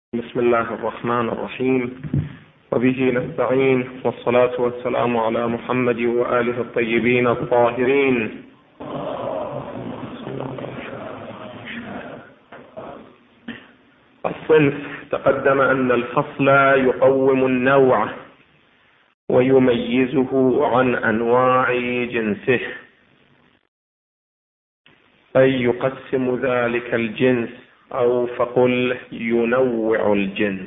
بسم الله الرحمن الرحيم، وبه نستعين، والصلاة والسلام على محمد وآله الطيبين الطاهرين. الصنف تقدم أن الفصل يقوم النوع ويميزه عن أنواع جنسه، أي يقسم ذلك الجنس، أو فقل ينوع الجنس.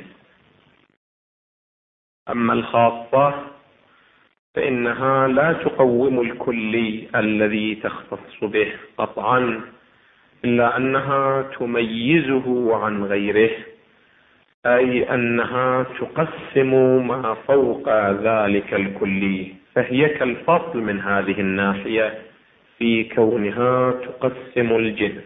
أما الخاصة فإنها لا تقوم الكلي الذي تختص به قطعا، إلا أنها تميزه عن غيره، أي أنها تقسم ما فوق ذلك الكلي، فهي كالفصل من هذه الناحية في كونها تقسم الجنس.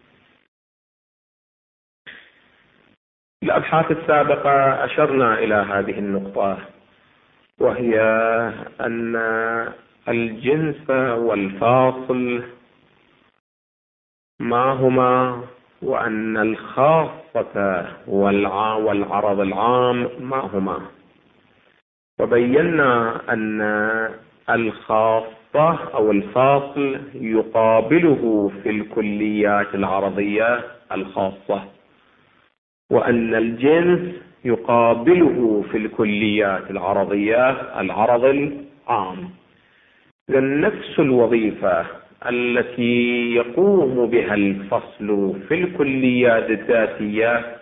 الأبحاث السابقة أشرنا إلى هذه النقطة، وهي أن الجنس والفاصل ما هما، وأن الخاصة والعرض العام ما هما، وبينا أن الخاصة أو الفاصل يقابله في الكليات العرضية الخاصة، وأن الجنس يقابله في الكليات العرضية العرض العام. نفس الوظيفة التي يقوم بها الفصل في الكليات الذاتية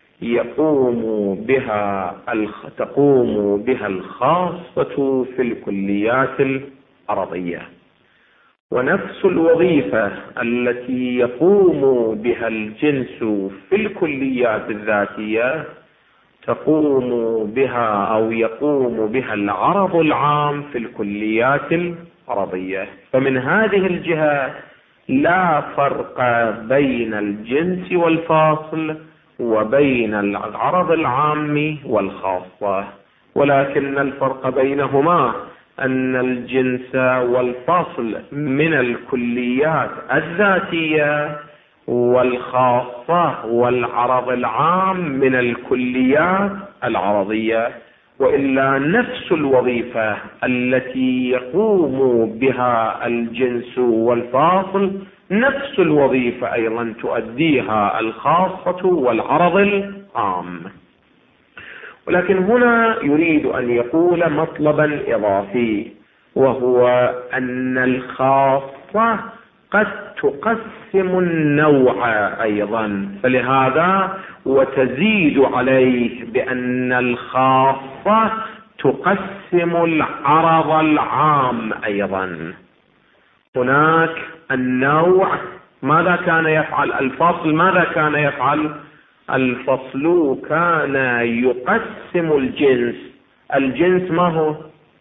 تقوم بها الخاصة في الكليات العرضية، ونفس الوظيفة التي يقوم بها الجنس في الكليات الذاتية يقوم بها العرض العام في الكليات العرضية. فمن هذه الجهة لا فرق بين الجنس والفاصل وبين العرض العام والخاصة، ولكن الفرق بينهما أن الجنس والفصل من الكليات الذاتية، والخاصة والعرض العام من الكليات العرضية. وإلا نفس الوظيفة التي يقوم بها الجنس والفاصل نفس الوظيفة أيضا تؤديها الخاصة والعرض العام. ولكن هنا يريد أن يقول مطلبا إضافي، وهو أن الخاصة قد تقسم النوع أيضا، فلهذا وتزيد عليه بأن الخاصة تقسم العرض العام أيضا. هناك النوع ماذا كان يفعل؟ الفصل ماذا كان يفعل؟ الفصل كان يقسم الجنس. الجنس ما هو؟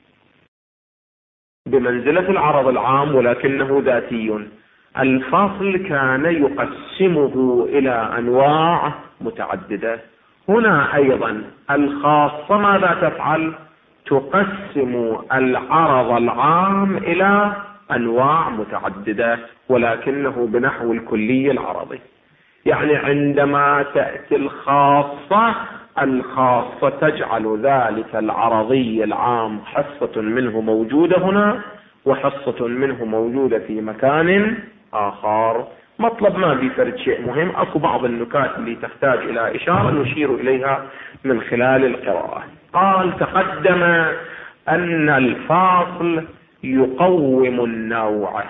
بمنزلة العرض العام ولكنه ذاتي. الفصل كان يقسمه إلى أنواع متعددة. هنا أيضا الخاصة ماذا تفعل؟ تقسم العرض العام إلى أنواع متعددة، ولكنه بنحو الكلي العرضي. يعني عندما تأتي الخاصة تجعل ذلك العرضي العام حصة منه موجودة هنا، وحصة منه موجودة في مكان آخر. مطلب ما بيفرد شيء مهم، أكو بعض النكات اللي تحتاج إلى إشارة نشير إليها من خلال القراءة. قال تقدم أن الفاصل يقوم النوع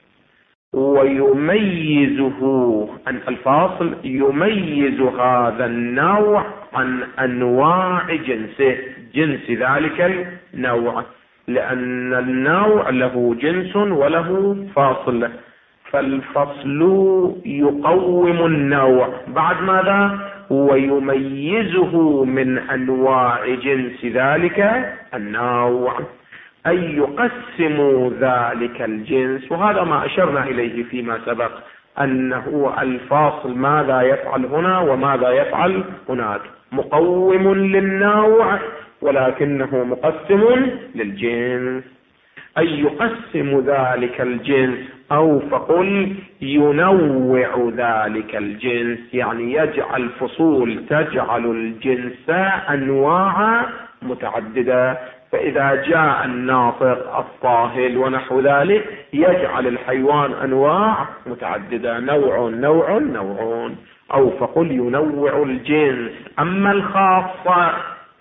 ويميزه، أن الفاصل يميز هذا النوع عن أنواع جنسه، جنس ذلك النوع، لأن النوع له جنس وله فاصل. فالفصل يقوم النوع بعد ماذا؟ ويميزه من أنواع جنس ذلك النوع، أي يقسم ذلك الجنس. وهذا ما أشرنا إليه فيما سبق، أنه الفاصل ماذا يفعل هنا وماذا يفعل هناك؟ مقوم للنوع ولكنه مقسم للجنس. أي يقسم ذلك الجنس، أو فقل ينوع ذلك الجنس، يعني يجعل فصول تجعل الجنس أنواع متعددة. فإذا جاء الناطق الطاهل ونحو ذلك يجعل الحيوان أنواع متعددة، نوع نوع نوع، أو فقل ينوع الجنس. أما الخاصة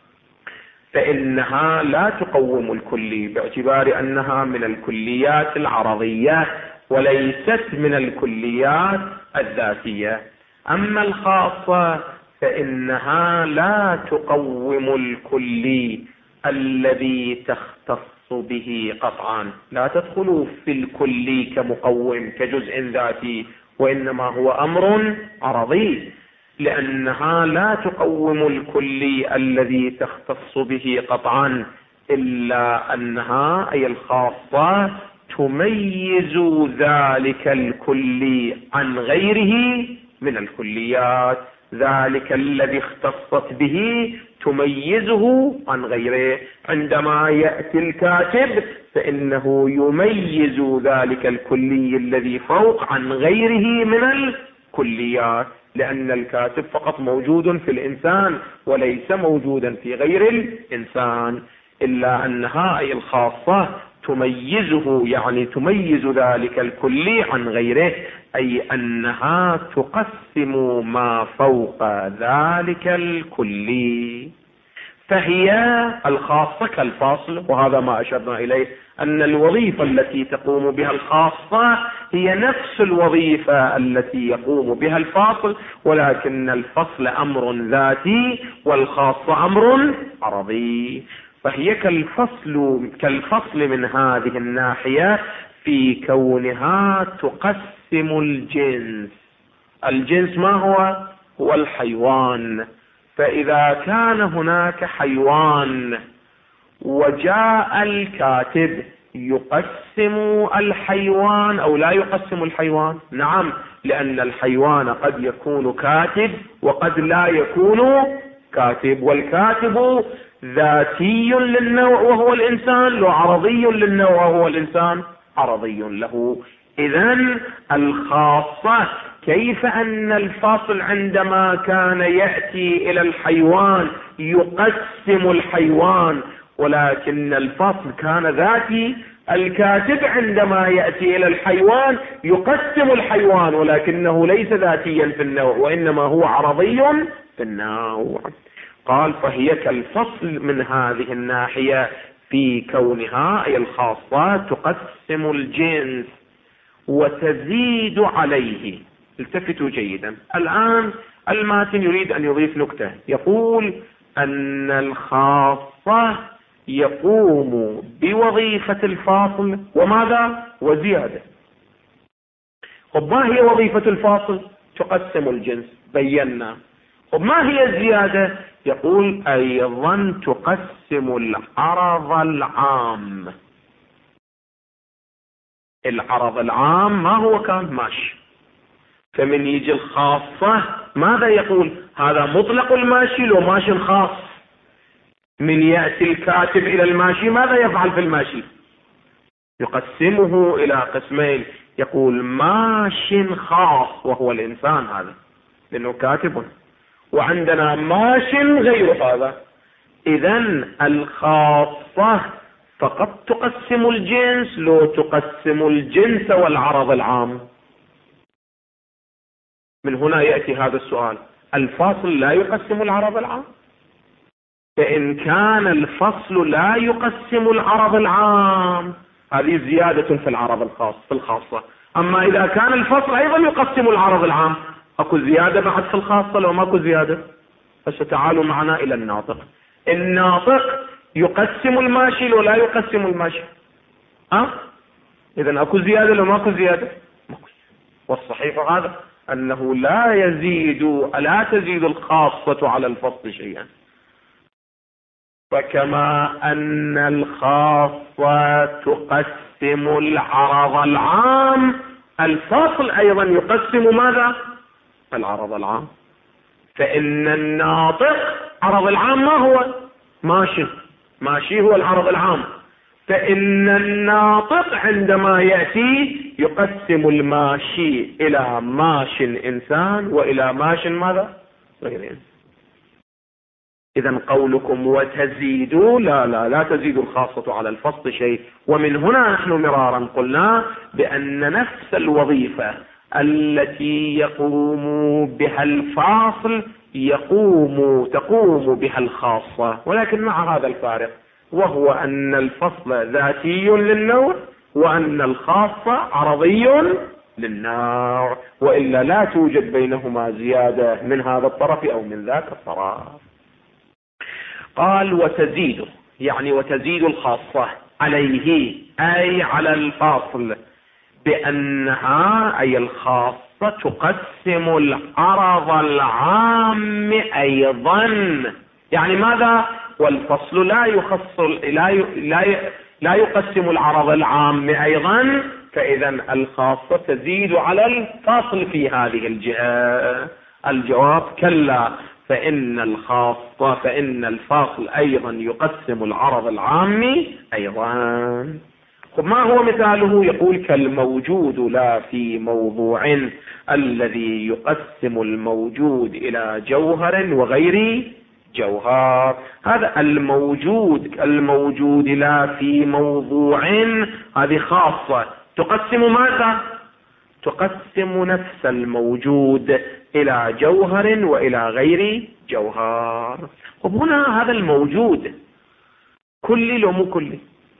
فإنها لا تقوم الكلي باعتبار أنها من الكليات العرضية وليست من الكليات الذاتية. أما الخاصة فإنها لا تقوم الكلي الذي تختص به قطعا، لا تدخل في الكلي كمقوم كجزء ذاتي، وإنما هو أمر عرضي، لأنها لا تقوم الكلي الذي تختص به قطعا، إلا أنها أي الخاصة تميز ذلك الكلي عن غيره من الكليات، ذلك الذي اختصت به تميزه عن غيره. عندما يأتي الكاتب فإنه يميز ذلك الكلي الذي فوق عن غيره من الكليات، لأن الكاتب فقط موجود في الإنسان وليس موجودا في غير الإنسان، إلا أنها أي الخاصة تميزه، يعني تميز ذلك الكلي عن غيره، أي أنها تقسم ما فوق ذلك الكلي. فهي الخاصة كالفاصل، وهذا ما أشرنا إليه، أن الوظيفة التي تقوم بها الخاصة هي نفس الوظيفة التي يقوم بها الفاصل، ولكن الفصل أمر ذاتي والخاصة أمر عرضي. فهي كالفصل من هذه الناحية في كونها تقسم الجنس. الجنس ما هو؟ هو الحيوان. فإذا كان هناك حيوان وجاء الكاتب يقسم الحيوان أو لا يقسم الحيوان؟ نعم، لأن الحيوان قد يكون كاتب وقد لا يكون كاتب، والكاتب ذاتي للنوع وهو الإنسان، وعرضي للنوع وهو الإنسان عرضي له. إذن الخاصة كيف أن الفاصل عندما كان يأتي إلى الحيوان يقسم الحيوان، ولكن الفاصل كان ذاتي. الكاتب عندما يأتي إلى الحيوان يقسم الحيوان، ولكنه ليس ذاتيا في النوع وإنما هو عرضي في النوع. قال فهي كالفصل من هذه الناحية في كونها أي الخاصة تقسم الجنس وتزيد عليه. التفتوا جيدا، الآن الماتن يريد أن يضيف نكتة، يقول أن الخاصة يقوم بوظيفة الفاصل وماذا؟ وزيادة. وما هي وظيفة الفاصل؟ تقسم الجنس، بينا. وما هي الزيادة؟ يقول أيضا تقسم العرض العام. العرض العام ما هو؟ كان ماشي. فمن يجي الخاصة ماذا يقول؟ هذا مطلق الماشي لو ماشي خاص. من يأتي الكاتب إلى الماشي ماذا يفعل في الماشي؟ يقسمه إلى قسمين، يقول ماش خاص وهو الإنسان هذا لأنه كاتب، وعندنا ماش غير هذا. إذن الخاصة فقط تقسم الجنس لو تقسم الجنس والعرض العام. من هنا يأتي هذا السؤال، الفاصل لا يقسم العرض العام؟ فإن كان الفصل لا يقسم العرض العام هذه زيادة في العرض الخاص في الخاصة. أما إذا كان الفصل أيضا يقسم العرض العام أكو زيادة بعد في الخاصة لو ماكو زيادة؟ فستعالوا معنا إلى الناطق. الناطق يقسم الماشي لو لا يقسم الماشي؟ إذن أكو زيادة لو ماكو زيادة؟ والصحيح هذا أنه لا تزيد الخاصة على الفصل شيئا. فكما أن الخاصة تقسم العرض العام، الفصل أيضا يقسم ماذا؟ العرض العام. فإن الناطق عرض العام ما هو؟ ماشي هو العرض العام. فإن الناطق عندما يأتي يقسم الماشي إلى ماش إنسان وإلى ماش ماذا؟ غير إنسان. إذن قولكم وتزيدوا لا تزيد الخاصة على الفصل شيء. ومن هنا نحن مرارا قلنا بأن نفس الوظيفة التي يقوم بها الفاصل تقوم بها الخاصة، ولكن مع هذا الفارق، وهو أن الفصل ذاتي للنوع وأن الخاصة عرضي للنوع، وإلا لا توجد بينهما زيادة من هذا الطرف أو من ذاك الطرف. قال وتزيد، يعني وتزيد الخاصة عليه أي على الفاصل بأنها أي الخاصة تقسم العرض العام أيضا. يعني ماذا؟ والفصل لا يقسم العرض العام أيضا، فإذا الخاصة تزيد على الفاصل في هذه الجهة. الجواب كلا، فإن الفاصل أيضا يقسم العرض العام أيضا. ما هو مثاله؟ يقول كالموجود لا في موضوع الذي يقسم الموجود إلى جوهر وغير جوهر. هذا الموجود لا في موضوع، هذه خاصة تقسم ماذا؟ تقسم نفس الموجود إلى جوهر وإلى غير جوهر. هنا هذا الموجود كلي لو مو كلي؟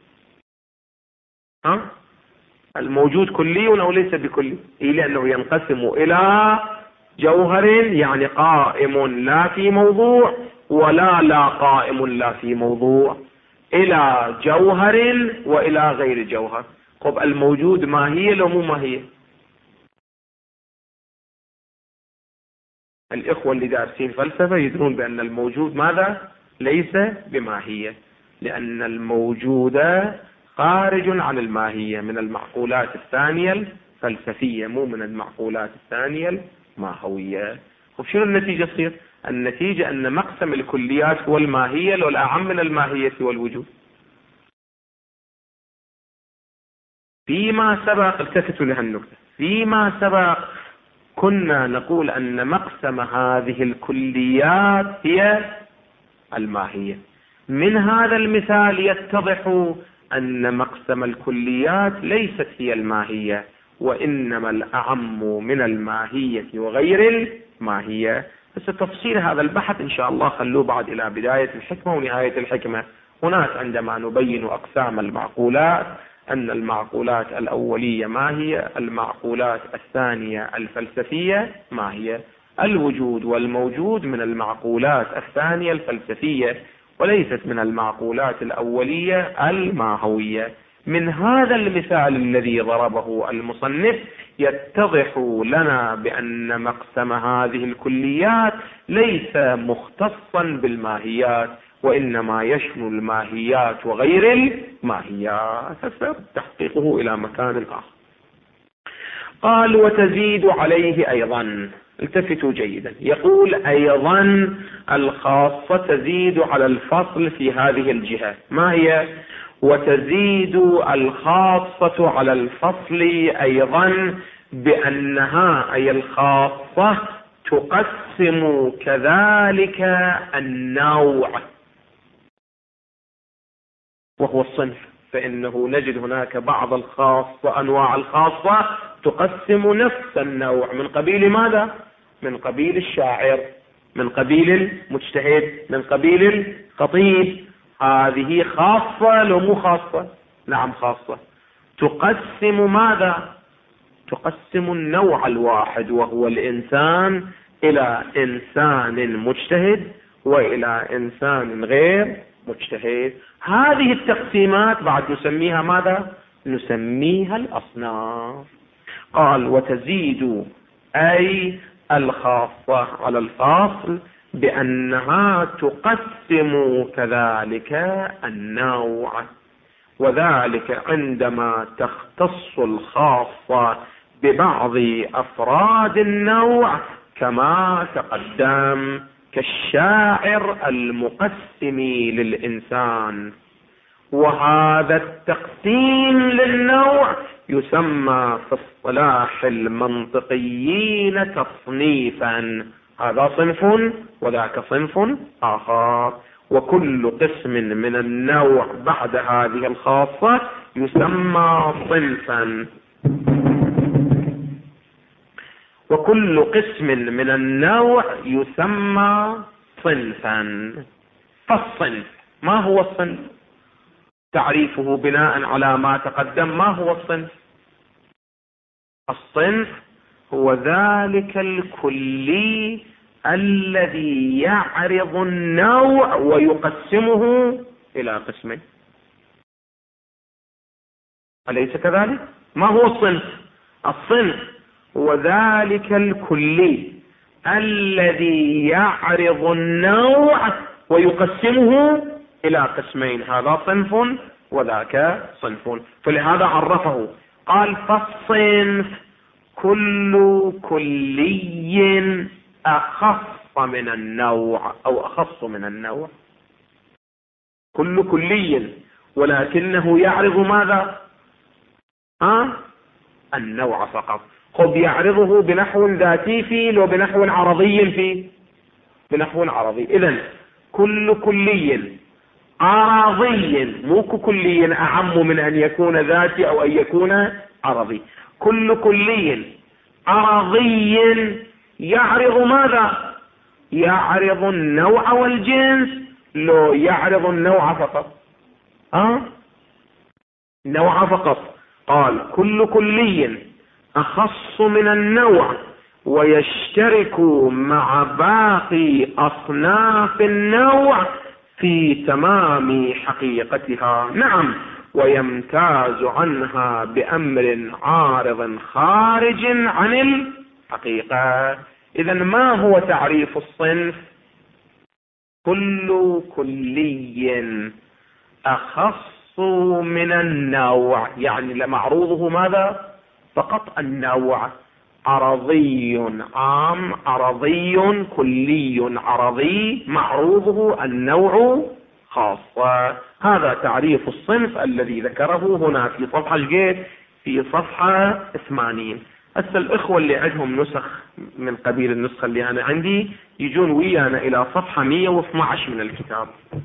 الموجود كلي أو ليس بكلي؟ لأنه ينقسم إلى جوهر يعني قائم لا في موضوع، ولا قائم لا في موضوع، إلى جوهر وإلى غير جوهر. الموجود ماهية لو مو ماهية؟ الإخوة اللي دارسين فلسفة يدرون بأن الموجود ماذا؟ ليس بماهية، لأن الموجود خارج عن الماهية، من المعقولات الثانية الفلسفية، مو من المعقولات الثانية الماهوية. شنو النتيجة تصير؟ النتيجة أن مقسم الكليات هو الماهية، لو الأعم من الماهية والوجود. فيما سبق، التفتوا لهالنقطة، فيما سبق كنا نقول أن مقسم هذه الكليات هي الماهية. من هذا المثال يتضح أن مقسم الكليات ليست هي الماهية، وإنما الأعم من الماهية وغير الماهية. بس تفصيل هذا البحث إن شاء الله خلوه بعد إلى بداية الحكمة ونهاية الحكمة. هناك عندما نبين أقسام المعقولات أن المعقولات الأولية ما هي، المعقولات الثانية الفلسفية ما هي. الوجود والموجود من المعقولات الثانية الفلسفية وليست من المعقولات الأولية الماهوية. من هذا المثال الذي ضربه المصنف يتضح لنا بأن مقسم هذه الكليات ليس مختصا بالماهيات، وإنما يشمل الماهيات وغير الماهيات. تحقيقه إلى مكان آخر. قال وتزيد عليه أيضا. التفتوا جيدا، يقول أيضا الخاصة تزيد على الفصل في هذه الجهة. ما هي؟ وتزيد الخاصة على الفصل أيضا بأنها أي الخاصة تقسم كذلك النوع وهو الصنف، فإنه نجد هناك بعض الخاصة، أنواع الخاصة تقسم نفس النوع. من قبيل ماذا؟ من قبيل الشاعر، من قبيل المجتهد، من قبيل الخطيب. هذه خاصة لو مو خاصة؟ نعم خاصة. تقسم ماذا؟ تقسم النوع الواحد وهو الإنسان إلى إنسان مجتهد وإلى إنسان غير مجتهد. هذه التقسيمات بعد نسميها ماذا؟ نسميها الأصناف. قال وتزيد أي الخاصة على الفاصل بأنها تقسم كذلك النوع، وذلك عندما تختص الخاصة ببعض أفراد النوع كما تقدم، كالشاعر المقسم للإنسان، وهذا التقسيم للنوع يسمى في اصطلاح المنطقيين تصنيفا. هذا صنف وذاك صنف آخر، وكل قسم من النوع بعد هذه الخاصة يسمى صنفا. وكل قسم من النوع يسمى صنفا. فالصنف ما هو الصنف؟ تعريفه بناء على ما تقدم. ما هو الصنف؟ الصنف هو ذلك الكلي الذي يعرض النوع ويقسمه إلى قسمين. أليس كذلك؟ ما هو الصنف؟ الصنف هو ذلك الكلي الذي يعرض النوع ويقسمه إلى قسمين. هذا صنف وذاك صنف. فلهذا عرفه قال فالصنف كل كلي أخص من النوع أو أخص من النوع. كل كلي ولكنه يعرض ماذا؟ النوع فقط. خذ يعرضه بنحو ذاتي فيه لو بنحو عرضي فيه، بنحو عرضي. إذن كل كلي عرضي، مو كلي أعم من أن يكون ذاتي أو أن يكون عرضي. كل كلي عرضي يعرض ماذا؟ يعرض النوع والجنس لو يعرض النوع فقط. نوع فقط. قال كل كلي أخص من النوع ويشترك مع باقي أصناف النوع في تمام حقيقتها. نعم، ويمتاز عنها بأمر عارض خارج عن الحقيقة. إذن ما هو تعريف الصنف؟ كل كلي أخص من النوع، يعني لمعروضه ماذا؟ فقط النوع. عرضي عام، عرضي كلي عرضي، معروضه النوع خاصة. هذا تعريف الصنف الذي ذكره هنا في صفحة جيد، في صفحة 80. هسه الإخوة اللي عندهم نسخ من قبيل النسخة اللي أنا عندي يجون ويانا إلى صفحة 112 من الكتاب،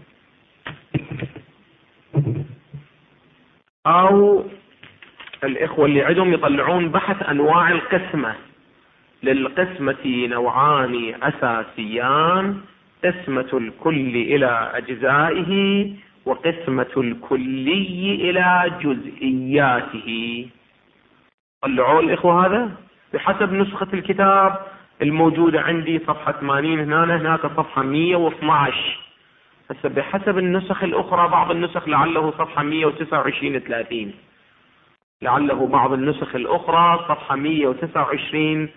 أو الإخوة اللي عندهم يطلعون بحث أنواع القسمة. للقسمة نوعان أساسيان: قسمة الكل إلى أجزائه، وقسمة الكلي إلى جزئياته. طلعوا الإخوة هذا بحسب نسخة الكتاب الموجودة عندي صفحة 80 هناك صفحة 112. هسه بحسب النسخ الأخرى بعض النسخ لعله صفحة 129-30، لعله بعض النسخ الأخرى صفحة 129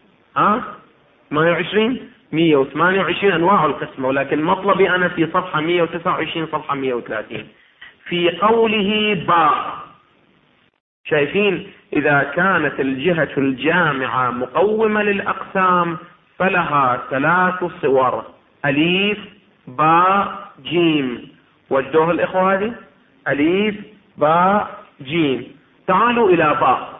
128 أنواع القسمة، ولكن مطلبي أنا في صفحة 129 صفحة 130 في قوله باء. شايفين إذا كانت الجهة الجامعة مقومة للأقسام فلها 3 صور: أليف باء جيم. وجدوها الإخوة هذه؟ أليف باء جيم. تعالوا إلى باء: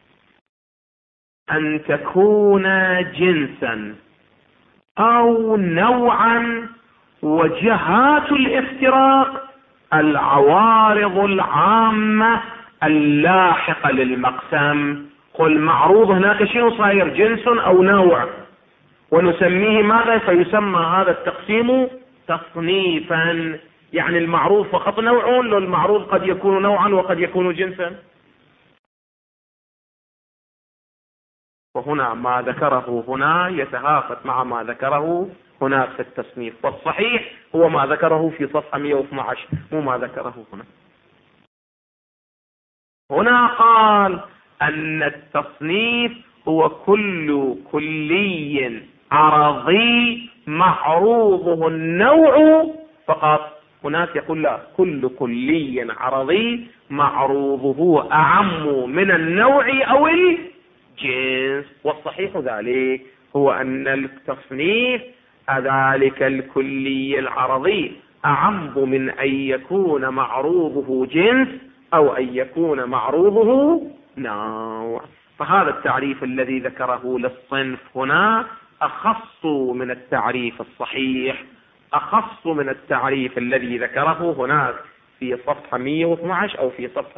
أن تكون جنسا أو نوعا، وجهات الافتراق العوارض العامة اللاحقة للمقسم. قل معروض هناك شيء صاير جنس أو نوع، ونسميه ماذا؟ فيسمى هذا التقسيم تصنيفا. يعني المعروض فقط نوع، لو المعروض قد يكون نوعا وقد يكون جنسا. وهنا ما ذكره هنا يتهافت مع ما ذكره هناك في التصنيف، والصحيح هو ما ذكره في صفحة 112 مو ما ذكره هنا. هنا قال أن التصنيف هو كل كلي عرضي معروضه النوع فقط. هناك يقول لا، كل كلي عرضي معروضه أعم من النوع أو الجنس. والصحيح ذلك هو أن التصنيف ذلك الكلي العرضي أعم من أن يكون معروضه جنس أو أن يكون معروضه نوع. فهذا التعريف الذي ذكره للصنف هنا أخص من التعريف الصحيح، أخص من التعريف الذي ذكره هناك في صفحة 112 أو في صفحة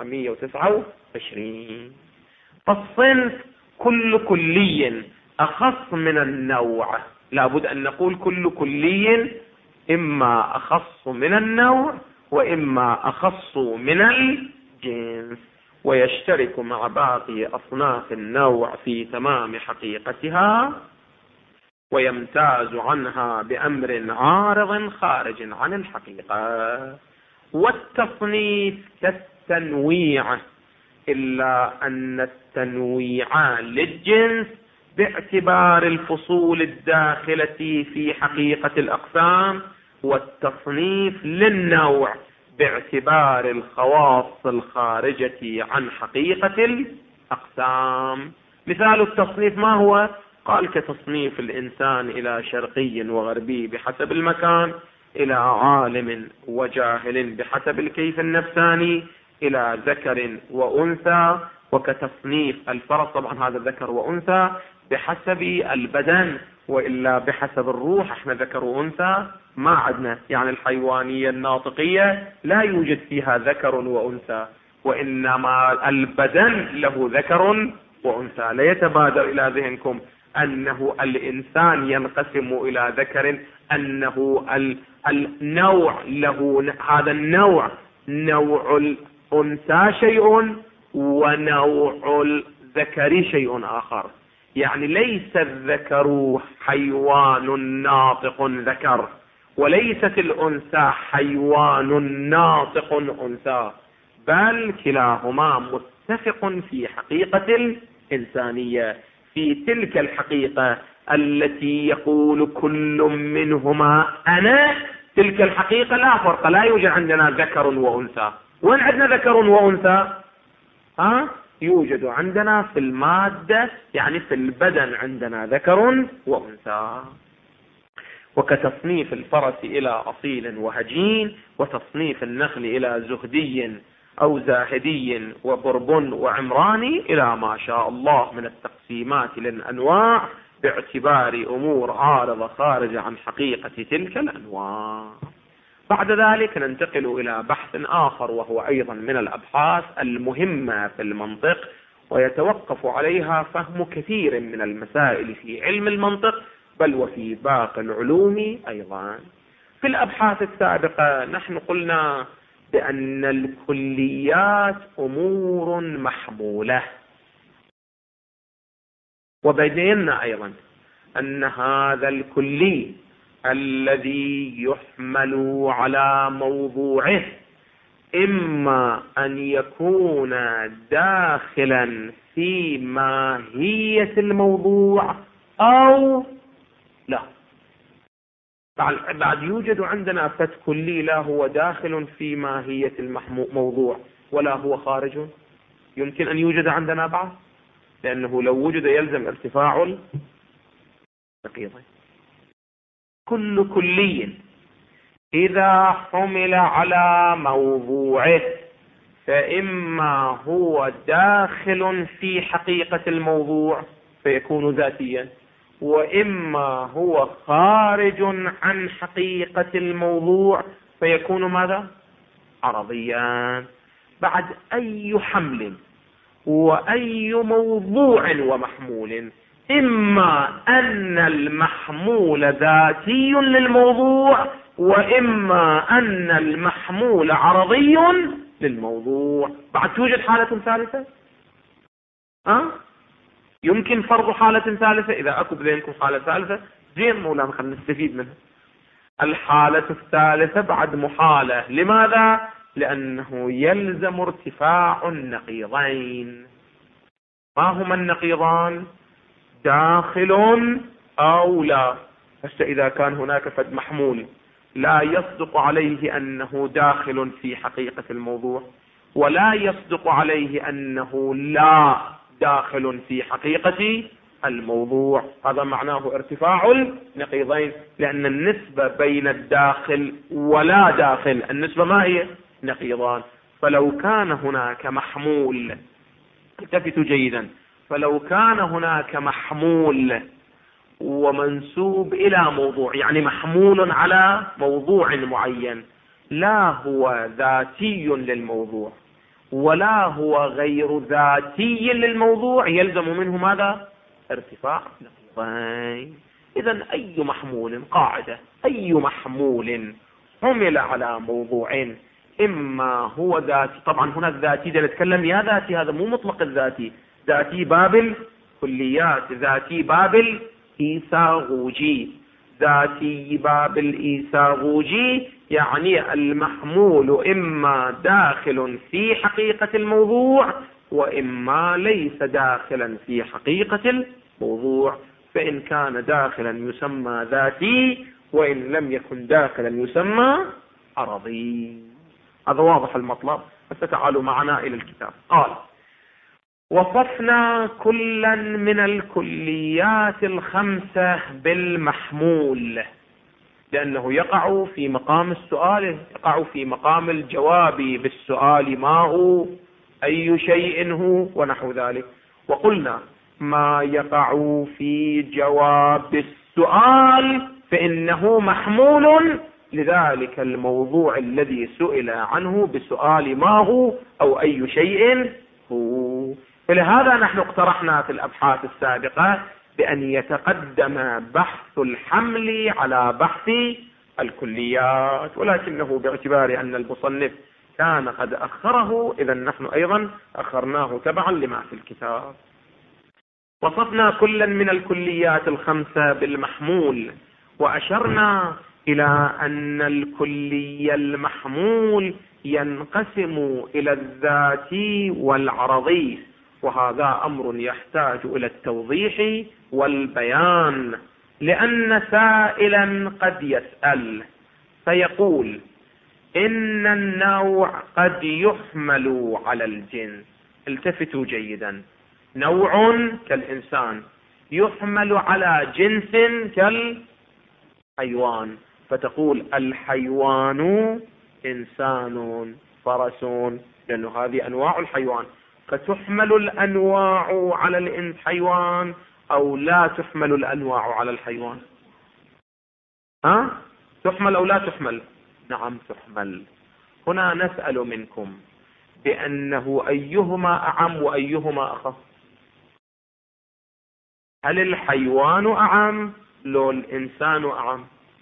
129. فالصنف كل كلي أخص من النوع. لابد أن نقول كل كلي إما أخص من النوع وإما أخص من الجنس، ويشترك مع باقي أصناف النوع في تمام حقيقتها، ويمتاز عنها بأمر عارض خارج عن الحقيقة. والتصنيف كالتنويع، إلا أن التنويع للجنس باعتبار الفصول الداخلة في حقيقة الأقسام، والتصنيف للنوع باعتبار الخواص الخارجة عن حقيقة الأقسام. مثال التصنيف ما هو؟ قال كتصنيف الإنسان إلى شرقي وغربي بحسب المكان، إلى عالم وجاهل بحسب الكيف النفساني، إلى ذكر وأنثى. وكتصنيف الفرد، طبعا هذا ذكر وأنثى بحسب البدن، وإلا بحسب الروح. احنا ذكر وأنثى ما عدنا، يعني الحيوانية الناطقية لا يوجد فيها ذكر وأنثى، وإنما البدن له ذكر وأنثى. لا يتبادر إلى ذهنكم أنه الإنسان ينقسم إلى ذكر، أنه النوع له هذا النوع، نوع الأنثى شيء ونوع الذكر شيء آخر. يعني ليس الذكر حيوان ناطق ذكر، وليست الأنثى حيوان ناطق أنثى، بل كلاهما متفق في حقيقة الإنسانية، في تلك الحقيقة التي يقول كل منهما أنا. تلك الحقيقة لا فرق، لا يوجد عندنا ذكر وأنثى. وين عندنا ذكر وأنثى؟ يوجد عندنا في المادة، يعني في البدن عندنا ذكر وأنثى. وكتصنيف الفرس إلى أصيل وهجين، وتصنيف النخل إلى زهدي أو زاهدي وبربن وعمراني، إلى ما شاء الله من التقسيمات للأنواع باعتبار أمور عارضة خارجة عن حقيقة تلك الأنواع. بعد ذلك ننتقل إلى بحث آخر، وهو أيضا من الأبحاث المهمة في المنطق، ويتوقف عليها فهم كثير من المسائل في علم المنطق، بل وفي باقي العلوم أيضا. في الأبحاث السابقة نحن قلنا بأن الكليات أمور محمولة، وبينا أيضا أن هذا الكلي الذي يحمل على موضوعه إما أن يكون داخلا في ماهية الموضوع أو لا. بعد يوجد عندنا فت كلي لا هو داخل في ماهية الموضوع ولا هو خارج. يمكن أن يوجد عندنا بعض، لأنه لو وجد يلزم ارتفاع النقيضين. كل كلي إذا حمل على موضوعه فإما هو داخل في حقيقة الموضوع فيكون ذاتيا، وإما هو خارج عن حقيقة الموضوع فيكون ماذا؟ عرضيا. بعد أي حمل وأي موضوع ومحمول، إما أن المحمول ذاتي للموضوع، وإما أن المحمول عرضي للموضوع. بعد توجد حالة ثالثة؟ يمكن فرض حالة ثالثة؟ إذا أكو بذهنكم حالة ثالثة زين مولانا، خلينا نستفيد منها. الحالة الثالثة بعد محالة. لماذا؟ لأنه يلزم ارتفاع النقيضين. ما هما النقيضان؟ داخل أو لا. إذا كان هناك فد محمول لا يصدق عليه أنه داخل في حقيقة الموضوع، ولا يصدق عليه أنه لا داخل في حقيقة الموضوع. هذا معناه ارتفاع النقيضين، لأن النسبة بين الداخل ولا داخل النسبة ما هي؟ نقيضان. فلو كان هناك محمول، التفتوا جيدا، فلو كان هناك محمول ومنسوب إلى موضوع، يعني محمول على موضوع معين، لا هو ذاتي للموضوع ولا هو غير ذاتي للموضوع، يلزم منه ماذا؟ ارتفاع نقيضين. إذن أي محمول، قاعدة، أي محمول حمل على موضوع إما هو ذاتي، طبعا هناك ذاتي نتكلم يا ذاتي، هذا مو مطلق الذاتي، ذاتي باب الكليات، ذاتي باب الإيساغوجي، ذاتي باب الإيساغوجي، يعني المحمول إما داخل في حقيقة الموضوع وإما ليس داخلا في حقيقة الموضوع. فإن كان داخلا يسمى ذاتي، وإن لم يكن داخلا يسمى عرضي. هذا واضح المطلب. فتعالوا معنا إلى الكتاب. قال: وصفنا كلا من الكليات الخمسة بالمحمول، لأنه يقع في مقام السؤال، يقع في مقام الجواب بالسؤال: ما هو؟ أي شيء هو؟ ونحو ذلك. وقلنا ما يقع في جواب السؤال فإنه محمول لذلك الموضوع الذي سئل عنه بسؤال ما هو أو أي شيء هو. فلهذا نحن اقترحنا في الأبحاث السابقة بأن يتقدم بحث الحمل على بحث الكليات، ولكنه باعتبار أن المصنف كان قد أخره، إذا نحن أيضا أخرناه تبعا لما في الكتاب. وصفنا كلا من الكليات الخمسة بالمحمول، وأشرنا إلى أن الكلي المحمول ينقسم إلى الذاتي والعرضي، وهذا أمر يحتاج إلى التوضيح والبيان، لأن سائلا قد يسأل فيقول: إن النوع قد يحمل على الجنس. التفتوا جيدا، نوع كالإنسان يحمل على جنس كالحيوان، فتقول الحيوان إنسان، فرس، لأنه هذه أنواع الحيوان. فتحمل الأنواع على الحيوان أو لا تحمل الأنواع على الحيوان؟ تحمل أو لا تحمل؟ نعم تحمل. هنا نسأل منكم بأنه أيهما أعم وأيهما أخف؟ هل الحيوان أعم لو الإنسان أعم؟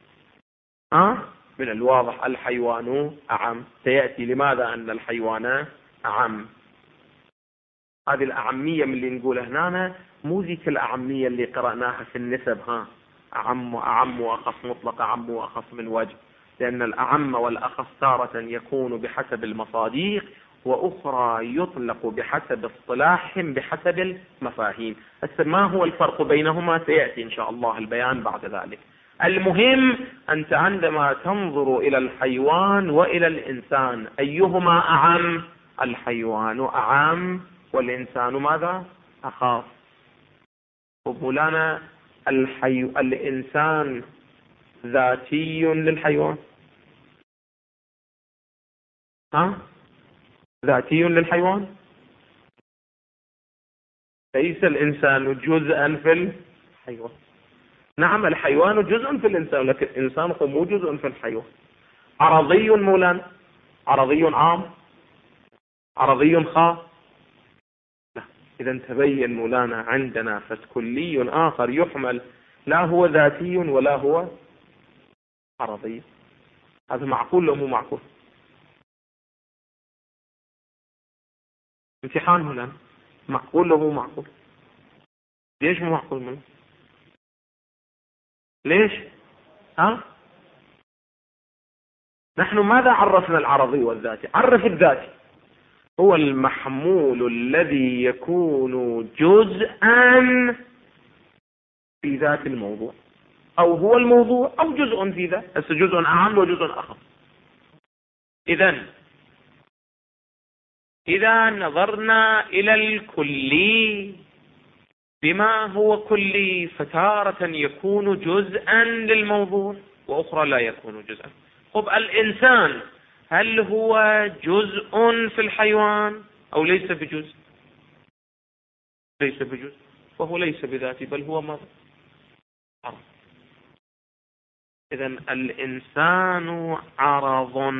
من الواضح الحيوان أعم. سيأتي لماذا أن الحيوان أعم. هذه الأعمية من اللي نقولها هنا، مو ذيك الأعمية اللي قرأناها في النسب، أعم وأعم وأخص مطلق، أعم وأخص من وجه، لأن الأعم والأخص تارة يكون بحسب المصاديق، وأخرى يطلق بحسب اصطلاحهم بحسب المفاهيم. ما هو الفرق بينهما؟ سيأتي إن شاء الله البيان بعد ذلك. المهم أنت عندما تنظر إلى الحيوان وإلى الإنسان أيهما أعم؟ الحيوان أعم والإنسان ماذا؟ أخاف. ومولانا الإنسان ذاتي للحيوان؟ ذاتي للحيوان؟ ليس الإنسان جزءا في الحيوان. نعم الحيوان جزء في الإنسان، لكن الإنسان هو مو جزء في الحيوان. عرضي مولانا، عرضي عام، عرضي خاص. إذا تبين مولانا عندنا فكلي آخر يحمل لا هو ذاتي ولا هو عرضي. هذا معقول ولا مو معقول؟ امتحان هنا، معقول ولا مو معقول؟ ليش مو معقول منه؟ ليش؟ نحن ماذا عرفنا العرضي والذاتي؟ عرف الذاتي هو المحمول الذي يكون جزءا في ذات الموضوع، أو هو الموضوع أو جزء في ذات، بس جزء أعم وجزء أخف. إذا نظرنا إلى الكلي بما هو كلي فتارة يكون جزءا للموضوع وأخرى لا يكون جزءا. خب الإنسان هل هو جزء في الحيوان أو ليس بجزء؟ ليس بجزء، وهو ليس بذاته بل هو ماذا؟ عرض. إذن الإنسان عرض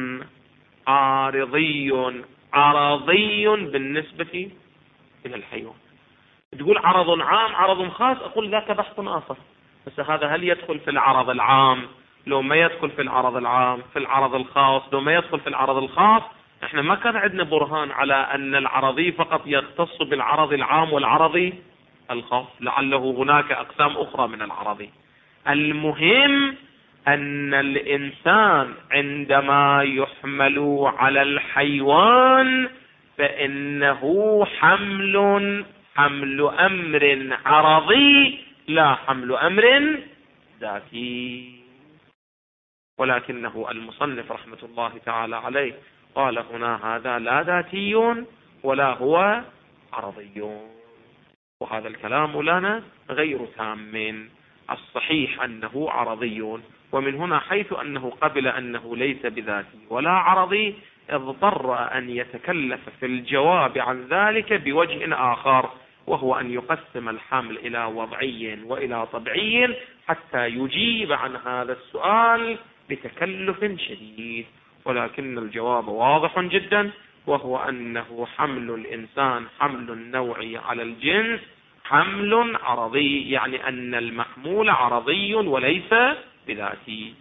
عارضي بالنسبة إلى الحيوان. تقول عرض عام عرض خاص، أقول ذاك بحث آخر، بس هذا هل يدخل في العرض العام؟ لو ما يدخل في العرض العام، في العرض الخاص لو ما يدخل في العرض الخاص. احنا ما كان عندنا برهان على أن العرضي فقط يختص بالعرض العام والعرض الخاص، لعله هناك أقسام أخرى من العرضي. المهم أن الإنسان عندما يحمل على الحيوان فإنه حمل أمر عرضي لا حمل أمر ذاتي. ولكنه المصنف رحمة الله تعالى عليه قال هنا هذا لا ذاتي ولا هو عرضي، وهذا الكلام لنا غير تام. الصحيح أنه عرضي، ومن هنا حيث أنه قبل أنه ليس بذاتي ولا عرضي اضطر أن يتكلف في الجواب عن ذلك بوجه آخر، وهو أن يقسم الحمل إلى وضعي وإلى طبعي حتى يجيب عن هذا السؤال بتكلف شديد. ولكن الجواب واضح جدا، وهو أنه حمل الإنسان حمل نوعي على الجنس حمل عرضي، يعني أن المحمول عرضي وليس بذاتي.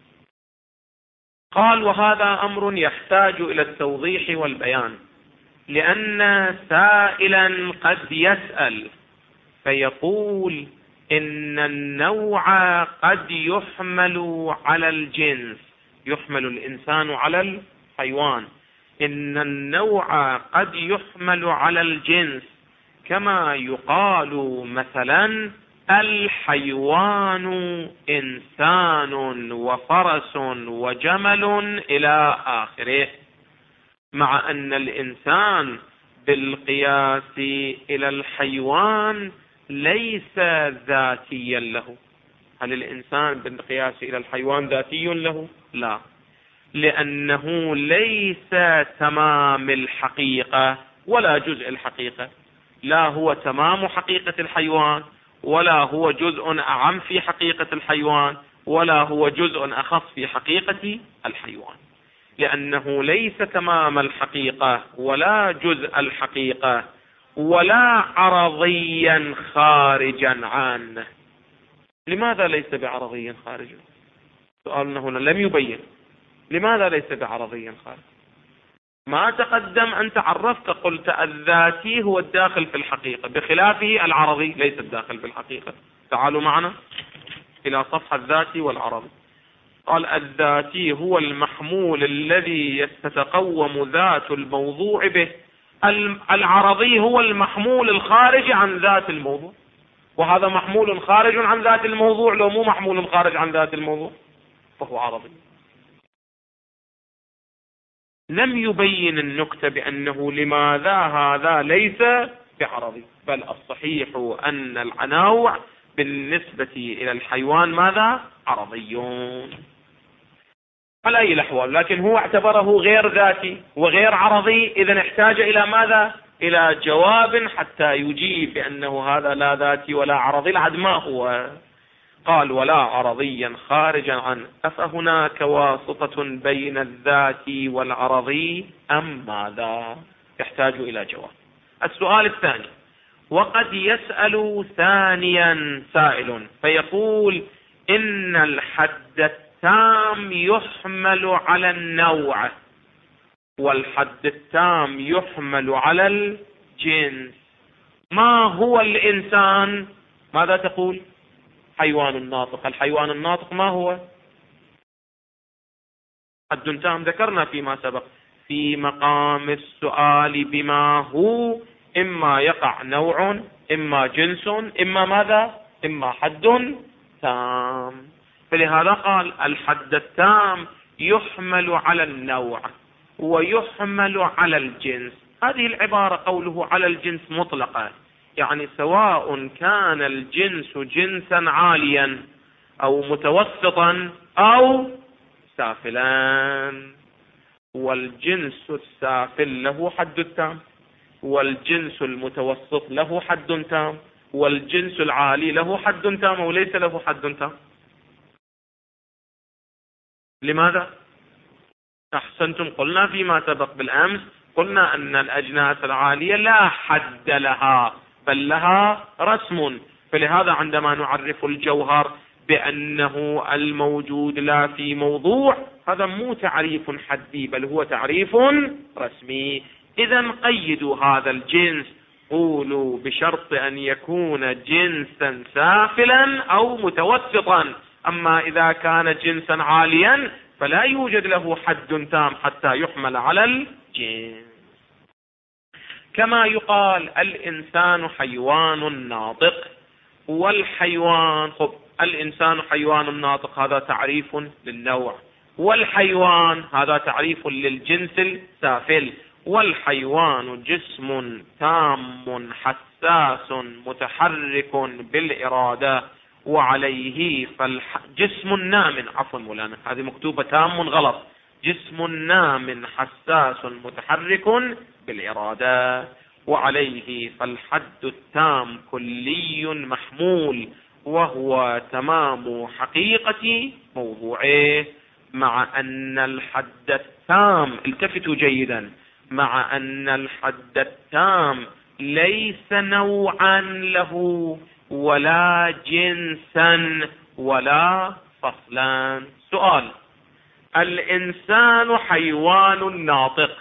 قال وهذا أمر يحتاج إلى التوضيح والبيان، لأن سائلا قد يسأل فيقول إن النوع قد يحمل على الجنس، يحمل الإنسان على الحيوان، إن النوع قد يحمل على الجنس كما يقال مثلا الحيوان إنسان وفرس وجمل إلى آخره، مع أن الإنسان بالقياس إلى الحيوان ليس ذاتيا له. هل الإنسان بالقياس إلى الحيوان ذاتي له؟ لا، لأنه ليس تمام الحقيقة ولا جزء الحقيقة، لا هو تمام حقيقة الحيوان ولا هو جزء أعم في حقيقة الحيوان ولا هو جزء أخص في حقيقة الحيوان، لأنه ليس تمام الحقيقة ولا جزء الحقيقة ولا عرضيا خارجا عنه. لماذا ليس بعرضيا خارجا؟ سؤالنا هنا لم يبين لماذا ليس بعرضيا خارجا. ما تقدم أن تعرفت قلت الذاتي هو الداخل في الحقيقة بخلافه العرضي ليس الداخل في الحقيقة. تعالوا معنا إلى صفحة الذاتي والعرضي. قال الذاتي هو المحمول الذي تتقوم ذات الموضوع به، العرضي هو المحمول الخارج عن ذات الموضوع، وهذا محمول خارج عن ذات الموضوع، لو مو محمول خارج عن ذات الموضوع فهو عرضي. لم يبين النكتة بأنه لماذا هذا ليس بعرضي، بل الصحيح أن النوع بالنسبة إلى الحيوان ماذا؟ عرضيون على أي الأحوال، لكن هو اعتبره غير ذاتي وغير عرضي، إذن احتاج إلى ماذا؟ إلى جواب حتى يجيب بأنه هذا لا ذاتي ولا عرضي. العد ما هو؟ قال ولا عرضيا خارجا عنه، أفهناك واسطة بين الذاتي والعرضي أم ماذا؟ يحتاج إلى جواب. السؤال الثاني، وقد يسأل ثانيا سائل فيقول إن الحد التام يحمل على النوع والحد التام يحمل على الجنس، ما هو الإنسان؟ ماذا تقول؟ حيوان ناطق. الحيوان الناطق ما هو؟ حد تام ذكرنا فيما سبق في مقام السؤال بما هو إما يقع نوع إما جنس إما ماذا؟ إما حد تام. فلهذا قال الحد التام يحمل على النوع ويحمل على الجنس. هذه العبارة قوله على الجنس مطلقة، يعني سواء كان الجنس جنسا عاليا أو متوسطا أو سافلا. والجنس السافل له حد تام، والجنس المتوسط له حد تام، والجنس العالي له حد تام وليس له حد تام. لماذا؟ أحسنتم، قلنا فيما سبق بالأمس، قلنا أن الأجناس العالية لا حد لها بل لها رسم. فلهذا عندما نعرف الجوهر بأنه الموجود لا في موضوع، هذا مو تعريف حدي بل هو تعريف رسمي. إذا قيدوا هذا الجنس، قولوا بشرط أن يكون جنسا سافلا أو متوسطا. أما إذا كان جنسا عاليا فلا يوجد له حد تام حتى يحمل على الجنس. كما يقال الإنسان حيوان ناطق، والحيوان الإنسان حيوان ناطق، هذا تعريف للنوع، والحيوان هذا تعريف للجنس السافل. والحيوان جسم تام حساس متحرك بالإرادة وعليه جسم نام، عفوا مولانا هذه مكتوبة تام غلط، جسم نام حساس متحرك بالإرادة وعليه فالحد التام كلي محمول وهو تمام حقيقة موضوعه. مع أن الحد التام، التفتوا جيدا، مع أن الحد التام ليس نوعا له ولا جنسا ولا فصلا. سؤال: الإنسان حيوان ناطق،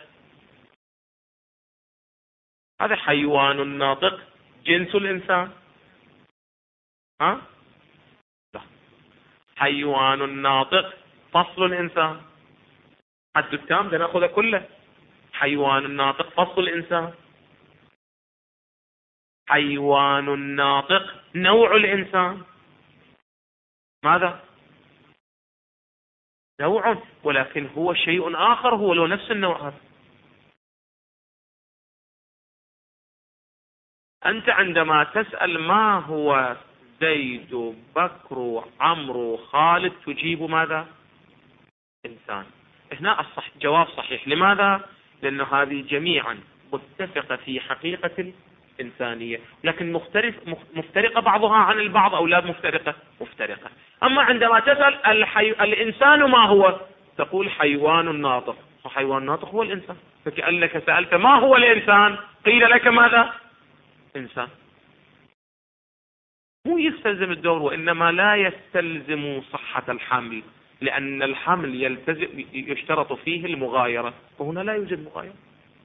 هذا حيوان ناطق جنس الإنسان؟ ها؟ لا. حيوان ناطق فصل الإنسان، حد التام ده نأخذه كله. حيوان ناطق فصل الإنسان، حيوان ناطق نوع الإنسان. ماذا؟ نوع، ولكن هو شيء آخر، هو له نفس النوع هذا. أنت عندما تسأل ما هو زيد بكر عمرو خالد تجيب ماذا؟ إنسان. هنا جواب صحيح. لماذا؟ لأن هذه جميعا متفقة في حقيقة الإنسانية، لكن مفترقة بعضها عن البعض أو لا مفترقة؟ مفترقة. أما عندما تسأل الإنسان ما هو، تقول حيوان ناطق، وحيوان ناطق هو الإنسان. فكأنك سألت ما هو الإنسان، قيل لك ماذا؟ إنسان. مو يستلزم الدور، وإنما لا يستلزم صحة الحمل، لأن الحمل يشترط فيه المغايرة، وهنا لا يوجد مغايرة.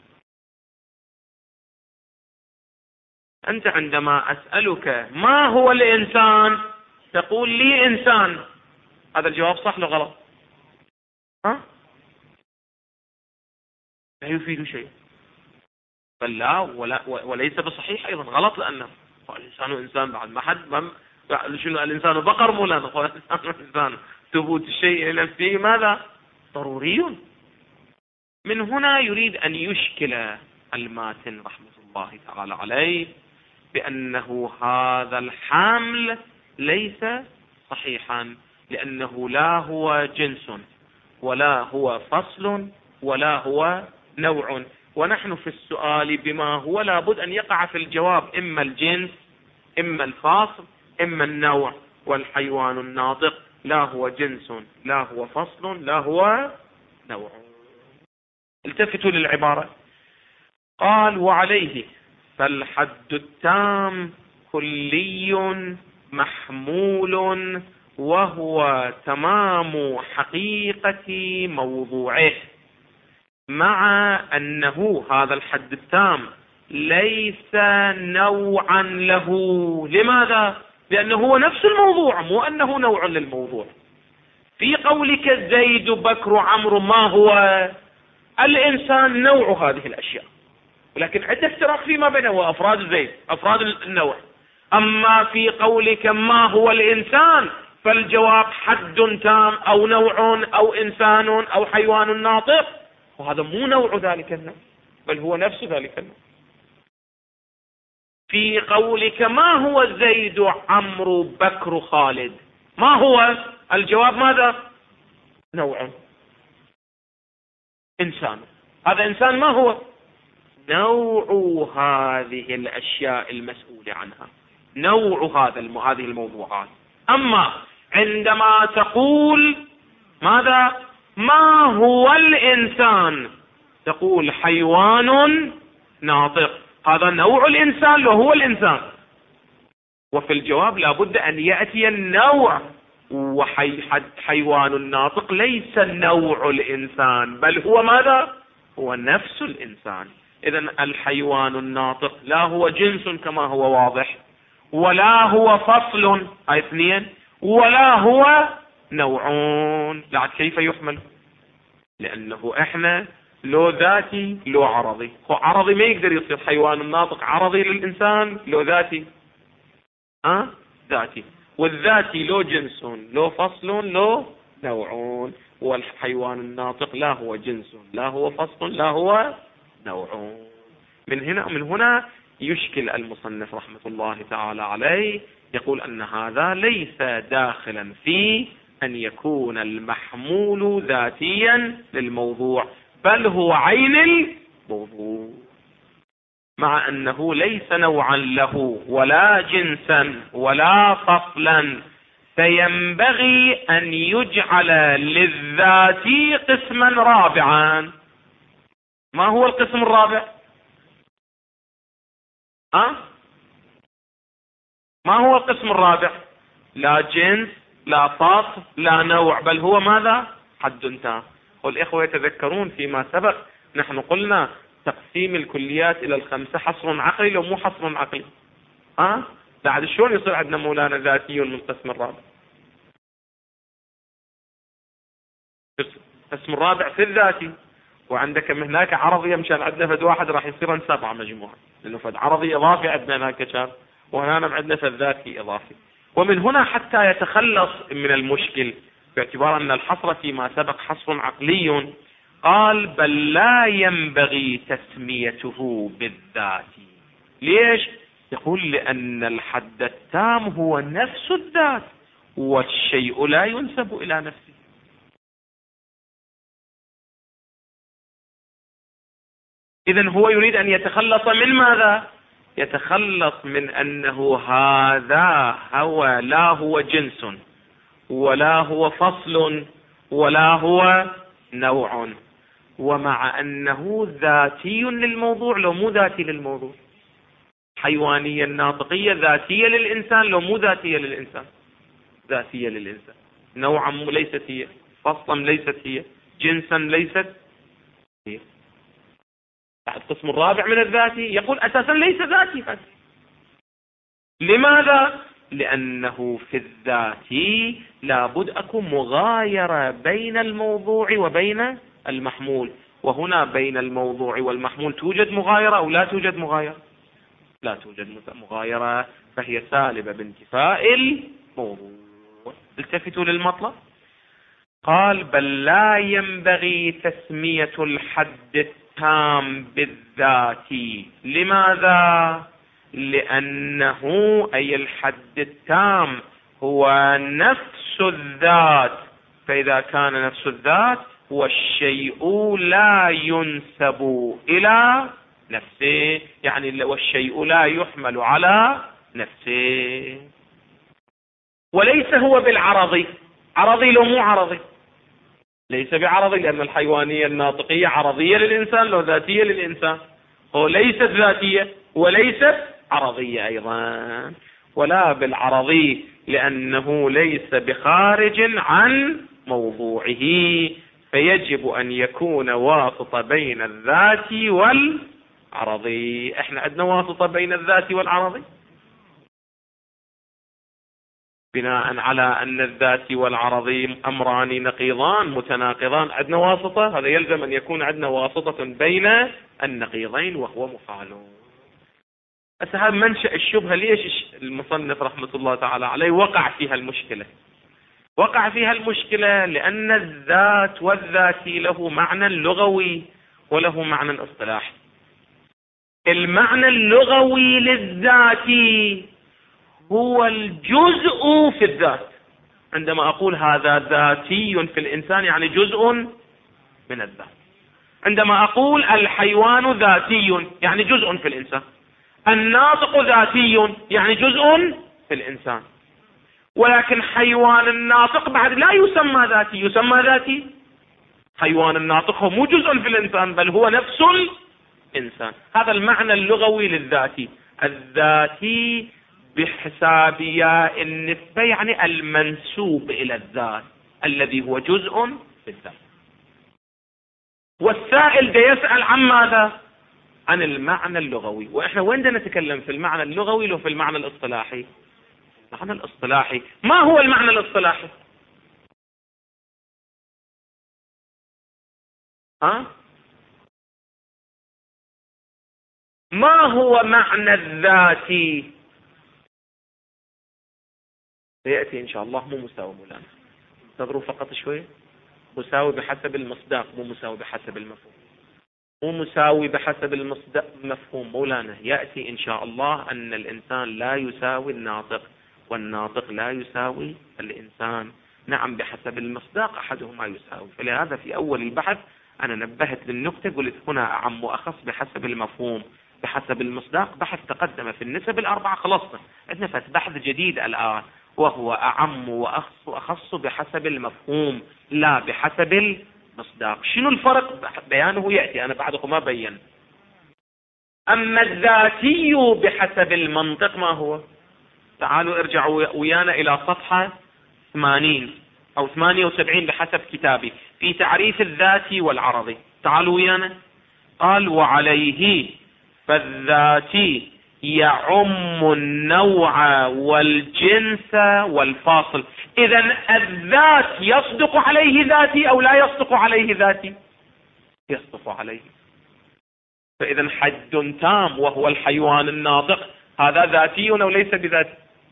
أنت عندما أسألك ما هو الإنسان تقول لي إنسان، هذا الجواب صح ولا غلط؟ ها؟ لا يفيد شيء، بل لا وليس بصحيح أيضا، غلط، لأنه الإنسان إنسان بعد ما حد شنو الإنسان بقر مولانا، الإنسان ثبوت الشيء لنفسه ماذا؟ ضروري. من هنا يريد أن يشكل الماتن رحمة الله تعالى عليه بأنه هذا الحمل ليس صحيحا، لأنه لا هو جنس ولا هو فصل ولا هو نوع. ونحن في السؤال بما هو لابد أن يقع في الجواب إما الجنس إما الفاصل إما النوع. والحيوان الناطق لا هو جنس لا هو فصل لا هو نوع. التفتوا للعبارة. قال: وعليه فالحد التام كلي محمول وهو تمام حقيقة موضوعه. مع أنه هذا الحد التام ليس نوعا له. لماذا؟ لأنه هو نفس الموضوع، مو أنه نوع للموضوع. في قولك زيد بكر عمرو ما هو؟ الإنسان نوع هذه الأشياء، ولكن عندك افتراق فيما بينه وأفراد زيد أفراد النوع. أما في قولك ما هو الإنسان فالجواب حد تام أو نوع أو إنسان أو حيوان ناطق، وهذا مو نوع ذلك النوع بل هو نفس ذلك النوع. في قولك ما هو زيد عمرو بكر خالد، ما هو الجواب؟ ماذا؟ نوع إنسان. هذا إنسان ما هو؟ نوع هذه الأشياء المسؤول عنها، نوع هذه الموضوعات. أما عندما تقول ماذا؟ ما هو الإنسان؟ تقول حيوان ناطق، هذا نوع الإنسان لو هو الإنسان. وفي الجواب لابد أن يأتي النوع، وحيوان ناطق ليس نوع الإنسان بل هو ماذا؟ هو نفس الإنسان. إذن الحيوان الناطق لا هو جنس كما هو واضح، ولا هو فصل، هاي اثنين، ولا هو نوعون. لعد كيف يحمل؟ لأنه إحنا لو ذاتي لو عرضي، هو عرضي ما يقدر يصير حيوان الناطق عرضي للإنسان، لو ذاتي ذاتي، والذاتي لو جنس لو فصل لو نوعون، والحيوان الناطق لا هو جنس لا هو فصل لا هو نوعون. من هنا يشكل المصنف رحمة الله تعالى عليه، يقول أن هذا ليس داخلا في أن يكون المحمول ذاتيا للموضوع، بل هو عين الموضوع، مع أنه ليس نوعا له ولا جنسا ولا فصلا، فينبغي أن يجعل للذات قسما رابعا. ما هو القسم الرابع؟ ما هو القسم الرابع؟ لا جنس لا فصل لا نوع، بل هو ماذا؟ حد تام. والإخوة يتذكرون فيما سبق نحن قلنا تقسيم الكليات إلى الخمسة حصر عقلي لو مو حصر عقلي. بعد شلون يصير عندنا مولانا ذاتي من القسم الرابع؟ القسم الرابع في الذاتي، وعندك من هناك عرضي مشان عندنا فد واحد راح يصير 7 مجموعة، لأنه فد عرضي إضافي عندنا هناك كان، وهنا عندنا فد ذاتي إضافي. ومن هنا حتى يتخلص من المشكل باعتبار أن الحصر فيما سبق حصر عقلي، قال بل لا ينبغي تسميته بالذات. ليش؟ يقول لأن الحد التام هو نفس الذات، والشيء لا ينسب إلى نفسه. إذن هو يريد أن يتخلص من ماذا؟ يتخلص من أنه هذا هو لا هو جنس ولا هو فصل ولا هو نوع، ومع أنه ذاتي للموضوع لو مو ذاتي للموضوع. حيوانية ناطقية ذاتية للإنسان لو مو ذاتية للإنسان، ذاتية للإنسان. نوعا ليست هي، فصلا ليست هي، جنسا ليست هي. القسم الرابع من الذاتي يقول أساسا ليس ذاتي. لماذا؟ لأنه في الذاتي لابد أكون مغايرة بين الموضوع وبين المحمول، وهنا بين الموضوع والمحمول توجد مغايرة أو لا توجد مغايرة؟ لا توجد مغايرة، فهي سالبة بانتفاء الموضوع. التفتوا للمطلب. قال بل لا ينبغي تسمية الحد التام بالذات. لماذا؟ لأنه أي الحد التام هو نفس الذات، فإذا كان نفس الذات والشيء لا ينسب إلى نفسه، يعني والشيء لا يحمل على نفسه. وليس هو بالعرضي، عرضي لو مو عرضي، ليس بعرضي، لأن الحيوانية الناطقية عرضية للإنسان لو ذاتية للإنسان، هو ليست ذاتية وليست عرضية أيضا. ولا بالعرضي لأنه ليس بخارج عن موضوعه، فيجب أن يكون واسطة بين الذات والعرضي. احنا عندنا واسطة بين الذات والعرضي بناء على أن الذات والعرضي أمران نقيضان متناقضان، عندنا واسطة، هذا يلزم أن يكون عندنا واسطة بين النقيضين وهو مفعل. هذا منشأ الشبهة. ليش المصنف رحمة الله تعالى عليه وقع فيها المشكلة؟ وقع فيها المشكلة لأن الذات والذاتي له معنى لغوي وله معنى اصطلاحي. المعنى اللغوي للذاتي هو الجزء في الذات. عندما أقول هذا ذاتي في الإنسان يعني جزء من الذات. عندما أقول الحيوان ذاتي يعني جزء في الإنسان. الناطق ذاتي يعني جزء في الإنسان. ولكن حيوان الناطق بعد لا يسمى ذاتي، يسمى ذاتي. حيوان الناطق هو مو جزء في الإنسان بل هو نفس الإنسان. هذا المعنى اللغوي للذاتي. الذاتي بحساب ياء النسبة يعني المنسوب إلى الذات الذي هو جزء في الذات. والسائل ده يسأل عن ماذا؟ عن المعنى اللغوي. وإحنا وين نتكلم في المعنى اللغوي لو في المعنى الاصطلاحي؟ المعنى الاصطلاحي. ما هو المعنى الاصطلاحي؟ ما هو معنى الذاتي؟ سيأتي إن شاء الله. مو مساوي مولانا، انتظروا فقط شوي. مساوي بحسب المصداق، مو مساوي بحسب المفهوم. مو مساوي بحسب المفهوم مولانا. يأتي إن شاء الله أن الإنسان لا يساوي الناطق والناطق لا يساوي الإنسان. نعم بحسب المصداق أحدهما يساوي. فلهذا في أول البحث أنا نبهت للنكتة، قلت هنا أعم وأخص بحسب المفهوم بحسب المصداق. بحث تقدم في النسب الأربعة، خلصنا. عندنا بحث جديد الآن وهو أعم وأخص بحسب المفهوم لا بحسب المصداق. شنو الفرق؟ بيانه يأتي، أنا بعدكم ما بين. أما الذاتي بحسب المنطق ما هو؟ تعالوا ارجعوا ويانا إلى صفحة 80 أو 78 بحسب كتابي في تعريف الذاتي والعرضي. تعالوا ويانا. قال وعليه فالذاتي يعم النوع والجنس والفاصل. إذن الذات يصدق عليه ذاتي أو لا يصدق عليه ذاتي؟ يصدق عليه. فإذن حد تام وهو الحيوان الناطق هذا ذاتي أو ليس بذاتي؟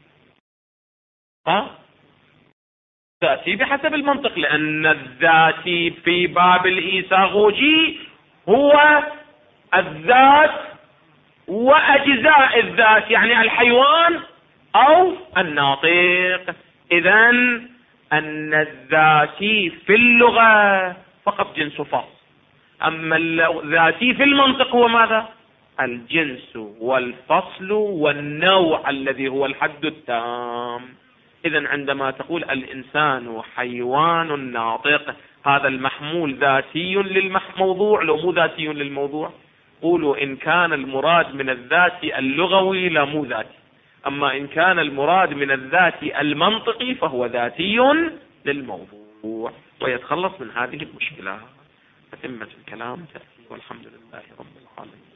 ذاتي بحسب المنطق، لأن الذاتي في باب الإيساغوجي هو الذات وأجزاء الذات، يعني الحيوان أو الناطق. إذن أن الذاتي في اللغة فقط جنس فصل، أما الذاتي في المنطق هو ماذا؟ الجنس والفصل والنوع الذي هو الحد التام. إذن عندما تقول الإنسان حيوان ناطق هذا المحمول ذاتي للموضوع لو مو ذاتي للموضوع؟ قولوا إن كان المراد من الذاتي اللغوي لا مو ذاتي، أما إن كان المراد من الذاتي المنطقي فهو ذاتي للموضوع ويتخلص من هذه المشكلة. أتمة الكلام تأتي والحمد لله رب العالمين.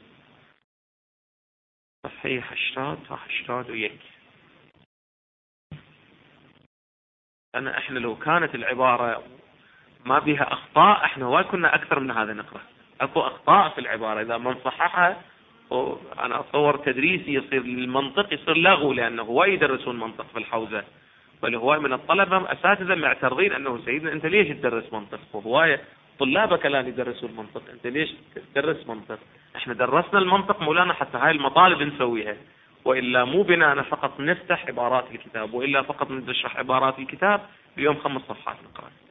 صحيح اشتاد ويك. احنا لو كانت العبارة ما بها أخطاء احنا وايد كنا أكثر من هذا نقرأ. أكو أخطاء في العبارة إذا ما نصححها أنا أتصور تدريسي يصير للمنطق يصير لغو، لأنه هواي يدرسون منطق في الحوزة، بل هواي من الطلبة أساتذة معترضين أنه سيدنا أنت ليش تدرس منطق؟ وهواي طلابك الآن يدرسون المنطق، أنت ليش تدرس منطق؟ احنا درسنا المنطق مولانا حتى هاي المطالب نسويها، وإلا مو بنا فقط نفتح عبارات الكتاب، وإلا فقط نشرح عبارات الكتاب اليوم 5 صفحات نقرأ.